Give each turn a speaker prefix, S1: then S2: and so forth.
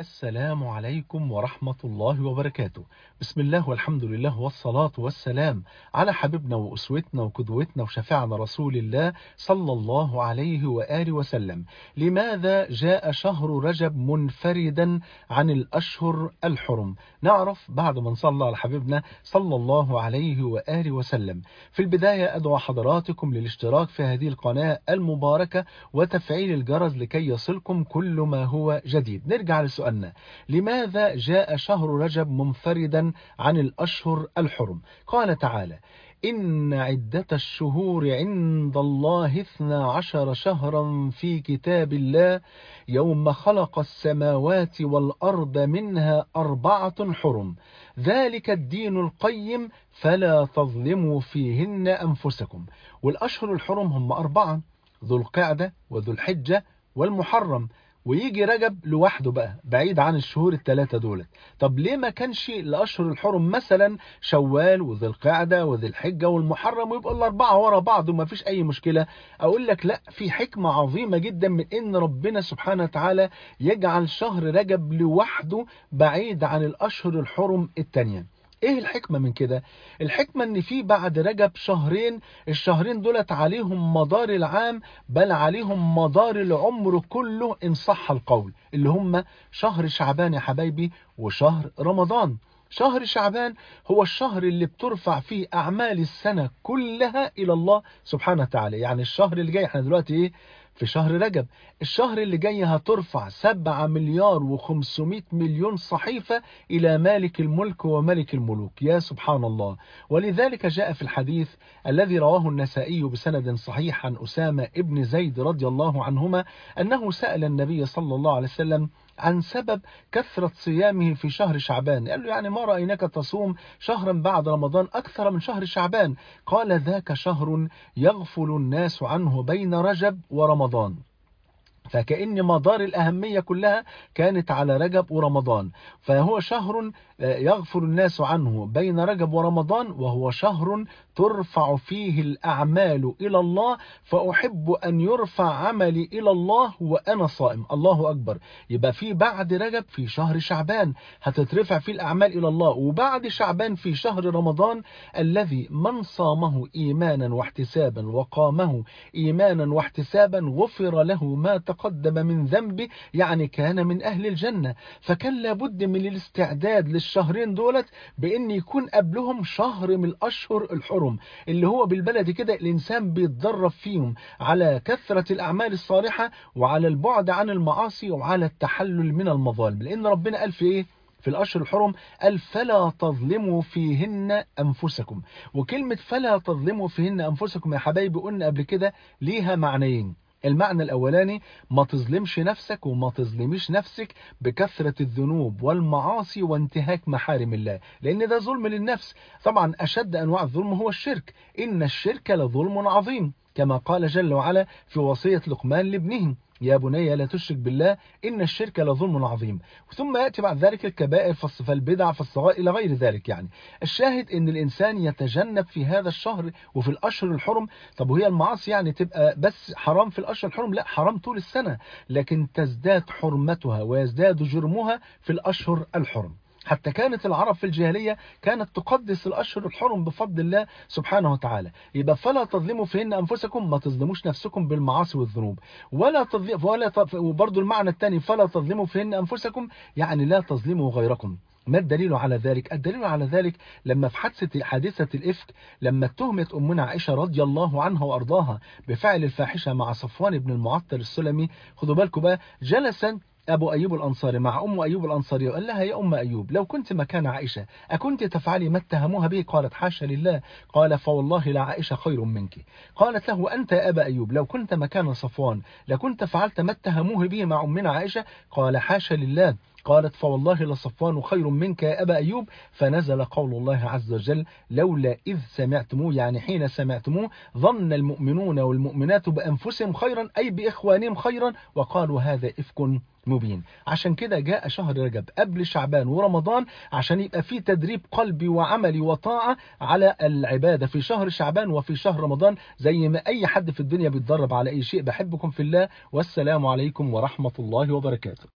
S1: السلام عليكم ورحمة الله وبركاته. بسم الله والحمد لله والصلاة والسلام على حبيبنا وأسوتنا وقدوتنا وشفيعنا رسول الله صلى الله عليه وآله وسلم. لماذا جاء شهر رجب منفردا عن الأشهر الحرم؟ نعرف بعد ما نصلى على حبيبنا صلى الله عليه وآله وسلم. في البداية أدعو حضراتكم للاشتراك في هذه القناة المباركة وتفعيل الجرس لكي يصلكم كل ما هو جديد. نرجع لسؤالنا، لماذا جاء شهر رجب منفردا عن الأشهر الحرم؟ قال تعالى: إن عدة الشهور عند الله 12 شهرا في كتاب الله يوم خلق السماوات والأرض منها 4 حرم ذلك الدين القيم فلا تظلموا فيهن أنفسكم. والأشهر الحرم هم 4: ذو القعدة وذو الحجة والمحرم، ويجي رجب لوحده بقى بعيد عن الشهور ال3 دول. طب ليه ما كانش الأشهر الحرم مثلا شوال وذي القعدة وذي الحجة والمحرم ويبقى ال4 ورا بعض وما فيش أي مشكلة؟ أقول لك لا، في حكمة عظيمة جدا من إن ربنا سبحانه وتعالى يجعل شهر رجب لوحده بعيد عن الأشهر الحرم التانية. ايه الحكمة من كده؟ الحكمة ان في بعد رجب شهرين، الشهرين دولت عليهم مدار العام، بل عليهم مدار العمر كله ان صح القول، اللي هم شهر شعبان يا حبايبي وشهر رمضان. شهر شعبان هو الشهر اللي بترفع فيه أعمال السنة كلها إلى الله سبحانه وتعالى. يعني الشهر اللي جاي، احنا دلوقتي ايه؟ في شهر رجب. الشهر اللي جاي هترفع 7 مليار و500 مليون صحيفة إلى مالك الملك وملك الملوك، يا سبحان الله. ولذلك جاء في الحديث الذي رواه النسائي بسند صحيح عن أسامة ابن زيد رضي الله عنهما أنه سأل النبي صلى الله عليه وسلم عن سبب كثرة صيامه في شهر شعبان. قال له: يعني ما رأيناك تصوم شهرا بعد رمضان أكثر من شهر شعبان؟ قال: ذاك شهر يغفل الناس عنه بين رجب ورمضان. فكأن مدار الأهمية كلها كانت على رجب ورمضان، فهو شهر يغفر الناس عنه بين رجب ورمضان، وهو شهر ترفع فيه الأعمال إلى الله، فأحب أن يرفع عملي إلى الله وأنا صائم. الله أكبر. يبقى في بعد رجب في شهر شعبان هتترفع فيه الأعمال إلى الله، وبعد شعبان في شهر رمضان الذي من صامه إيمانا واحتسابا وقامه إيمانا واحتسابا غفر له ما تقدم من ذنبه، يعني كان من أهل الجنة. فكان لابد من الاستعداد للشهرين دولت بأن يكون قبلهم شهر من الأشهر الحرم، اللي هو بالبلد كده الإنسان بيتدرب فيهم على كثرة الأعمال الصالحة وعلى البعد عن المعاصي وعلى التحلل من المظالم. لأن ربنا قال في إيه في الأشهر الحرم؟ قال: فلا تظلموا فيهن أنفسكم. وكلمة فلا تظلموا فيهن أنفسكم يا حبايبي قلنا قبل كده ليها معنيين. المعنى الأولاني: ما تظلمش نفسك وما تظلميش نفسك بكثرة الذنوب والمعاصي وانتهاك محارم الله، لأن ده ظلم للنفس. طبعا أشد أنواع الظلم هو الشرك، إن الشرك لظلم عظيم، كما قال جل وعلا في وصية لقمان لابنه: يا بني لا تشرك بالله إن الشرك لظلم عظيم. ثم يأتي بعد ذلك الكبائر فالبدع فالصغائر إلى غير ذلك. يعني الشاهد إن الإنسان يتجنب في هذا الشهر وفي الأشهر الحرم. طب وهي المعاصي يعني تبقى بس حرام في الأشهر الحرم؟ لا، حرام طول السنة، لكن تزداد حرمتها ويزداد جرمها في الأشهر الحرم. حتى كانت العرب في الجاهلية كانت تقدس الأشهر الحرم بفضل الله سبحانه وتعالى. يبقى فلا تظلموا فيهن أنفسكم، ما تظلموش نفسكم بالمعاصي والذنوب، وبرضو المعنى الثاني: فلا تظلموا فيهن أنفسكم، يعني لا تظلموا غيركم. ما الدليل على ذلك؟ الدليل على ذلك لما في حادثة الإفك، لما اتهمت أمنا عائشة رضي الله عنها وأرضاها بفعل الفاحشة مع صفوان بن المعطل السلمي. خدوا بالكم بقى، جلس أبو أيوب الأنصاري مع أم أيوب الأنصاري وقال لها: يا أم أيوب، لو كنت مكان عائشة أكنت تفعلي ما اتهموها به؟ قالت: حاشا لله. قال: فوالله لا عائشة خير منك. قالت له: أنت يا أبا أيوب، لو كنت مكان صفوان لكنت فعلت ما اتهموه به مع أمنا عائشة؟ قال: حاشا لله. قالت: فوالله لصفوان خير منك يا أبا أيوب. فنزل قول الله عز وجل: لولا إذ سمعتموه، يعني حين سمعتموه، ظن المؤمنون والمؤمنات بأنفسهم خيرا، أي بإخوانهم خيرا، وقالوا هذا إفك مبين. عشان كده جاء شهر رجب قبل شعبان ورمضان، عشان يبقى فيه تدريب قلبي وعملي وطاعة على العبادة في شهر شعبان وفي شهر رمضان، زي ما أي حد في الدنيا بيتدرب على أي شيء. بحبكم في الله، والسلام عليكم ورحمة الله وبركاته.